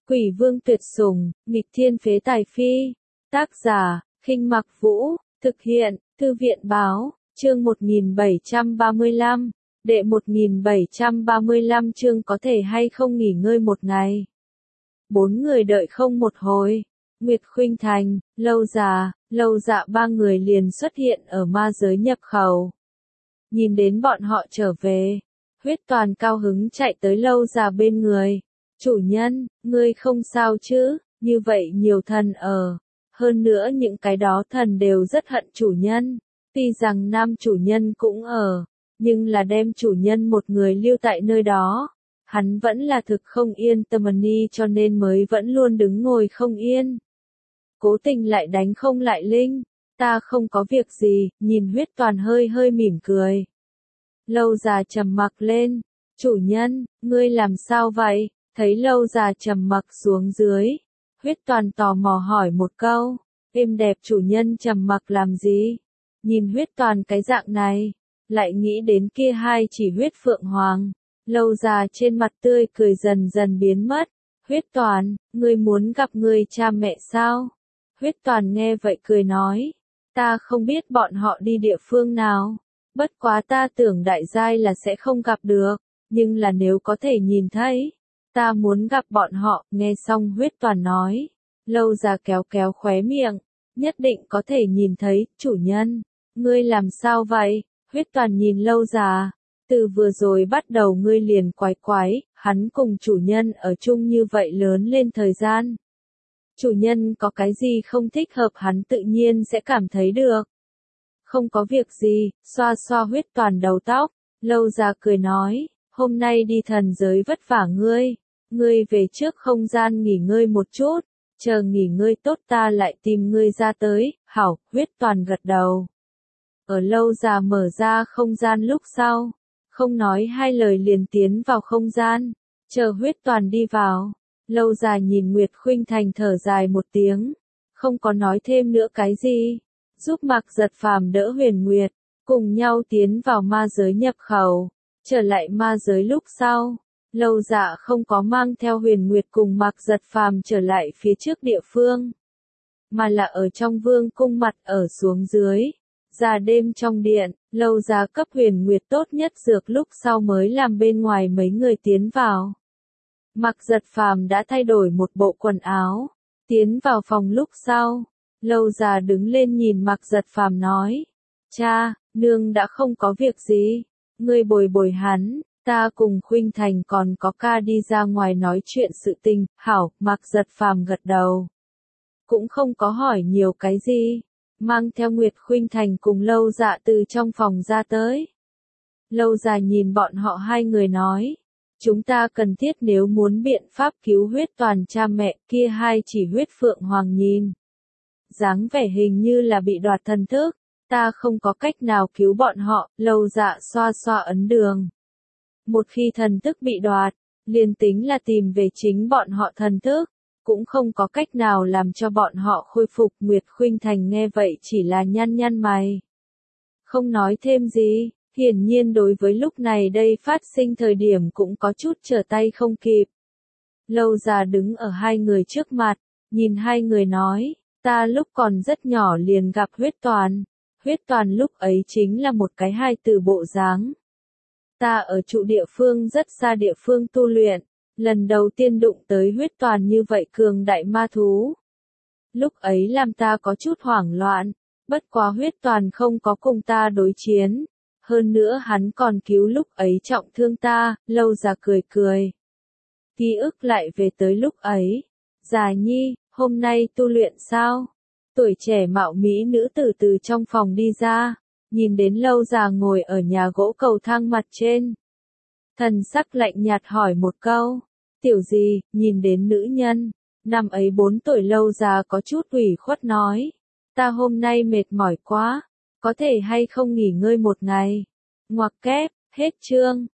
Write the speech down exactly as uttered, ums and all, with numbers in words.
Quỷ vương tuyệt sủng, nghịch thiên phế tài phi. Tác giả, Khinh Mặc Vũ, thực hiện, Thư viện báo, chương một nghìn bảy trăm ba mươi lăm, đệ một nghìn bảy trăm ba mươi lăm chương có thể hay không nghỉ ngơi một ngày. Bốn người đợi không một hồi, Nguyệt Khuynh Thành, Lâu Già, Lâu Dạ ba người liền xuất hiện ở ma giới nhập khẩu. Nhìn đến bọn họ trở về, Huyết Toàn cao hứng chạy tới Lâu Già bên người. Chủ nhân, ngươi không sao chứ, như vậy nhiều thần ở. Hơn nữa những cái đó thần đều rất hận chủ nhân. Tuy rằng nam chủ nhân cũng ở, nhưng là đem chủ nhân một người lưu tại nơi đó. Hắn vẫn là thực không yên tâm ni cho nên mới vẫn luôn đứng ngồi không yên. Cố tình lại đánh không lại Linh, ta không có việc gì, nhìn Huyết Toàn hơi hơi mỉm cười. Lâu Già trầm mặc lên, chủ nhân, ngươi làm sao vậy? Thấy Lâu Già trầm mặc xuống dưới, Huyết Toàn tò mò hỏi một câu, êm đẹp chủ nhân trầm mặc làm gì? Nhìn Huyết Toàn cái dạng này, lại nghĩ đến kia hai chỉ huyết phượng hoàng, Lâu Già trên mặt tươi cười dần dần biến mất. Huyết Toàn, ngươi muốn gặp người cha mẹ sao? Huyết Toàn nghe vậy cười nói, ta không biết bọn họ đi địa phương nào, bất quá ta tưởng đại giai là sẽ không gặp được, nhưng là nếu có thể nhìn thấy, ta muốn gặp bọn họ. Nghe xong Huyết Toàn nói, Lâu Già kéo kéo khóe miệng, nhất định có thể nhìn thấy, chủ nhân, ngươi làm sao vậy? Huyết Toàn nhìn Lâu Già, từ vừa rồi bắt đầu ngươi liền quái quái, hắn cùng chủ nhân ở chung như vậy lớn lên thời gian. Chủ nhân có cái gì không thích hợp hắn tự nhiên sẽ cảm thấy được. Không có việc gì, xoa xoa Huyết Toàn đầu tóc, Lâu Già cười nói, hôm nay đi thần giới vất vả ngươi, ngươi về trước không gian nghỉ ngơi một chút, chờ nghỉ ngơi tốt ta lại tìm ngươi ra tới. Hảo. Huyết Toàn gật đầu. Ở Lâu Già mở ra không gian lúc sau, không nói hai lời liền tiến vào không gian, chờ Huyết Toàn đi vào. Lâu Già nhìn Nguyệt Khuynh Thành thở dài một tiếng, không có nói thêm nữa cái gì, giúp Mạc Giật Phàm đỡ Huyền Nguyệt, cùng nhau tiến vào ma giới nhập khẩu. Trở lại ma giới lúc sau, Lâu Dạ không có mang theo Huyền Nguyệt cùng Mạc Giật Phàm trở lại phía trước địa phương, mà là ở trong vương cung mặt ở xuống dưới. Ra đêm trong điện, Lâu Dạ cấp Huyền Nguyệt tốt nhất dược lúc sau mới làm bên ngoài mấy người tiến vào. Mạc Giật Phàm đã thay đổi một bộ quần áo, tiến vào phòng lúc sau, Lâu Già đứng lên nhìn Mạc Giật Phàm nói, cha, nương đã không có việc gì, ngươi bồi bồi hắn, ta cùng Khuynh Thành còn có ca đi ra ngoài nói chuyện sự tình. Hảo. Mạc Giật Phàm gật đầu, cũng không có hỏi nhiều cái gì, mang theo Nguyệt Khuynh Thành cùng Lâu Dạ từ trong phòng ra tới. Lâu Già nhìn bọn họ hai người nói, chúng ta cần thiết nếu muốn biện pháp cứu Huyết Toàn cha mẹ. Kia hai chỉ huyết phượng hoàng nhìn dáng vẻ hình như là bị đoạt thần thức, ta không có cách nào cứu bọn họ. Lâu Dạ xoa xoa ấn đường, một khi thần thức bị đoạt, liền tính là tìm về chính bọn họ thần thức, cũng không có cách nào làm cho bọn họ khôi phục. Nguyệt Khuynh Thành nghe vậy chỉ là nhăn nhăn mày, không nói thêm gì. Hiển nhiên đối với lúc này đây phát sinh thời điểm cũng có chút trở tay không kịp. Lâu Già đứng ở hai người trước mặt, nhìn hai người nói, ta lúc còn rất nhỏ liền gặp Huyết Toàn. Huyết Toàn lúc ấy chính là một cái hai từ bộ dáng. Ta ở trụ địa phương rất xa địa phương tu luyện, lần đầu tiên đụng tới Huyết Toàn như vậy cường đại ma thú. Lúc ấy làm ta có chút hoảng loạn, bất quá Huyết Toàn không có cùng ta đối chiến. Hơn nữa hắn còn cứu lúc ấy trọng thương ta. Lâu Già cười cười, ký ức lại về tới lúc ấy. Già nhi, hôm nay tu luyện sao? Tuổi trẻ mạo mỹ nữ tử từ trong phòng đi ra, nhìn đến Lâu Già ngồi ở nhà gỗ cầu thang mặt trên, thần sắc lạnh nhạt hỏi một câu, tiểu gì? Nhìn đến nữ nhân năm ấy bốn tuổi, Lâu Già có chút ủy khuất nói, ta hôm nay mệt mỏi quá, có thể hay không nghỉ ngơi một ngày? Ngoặc kép, hết chương.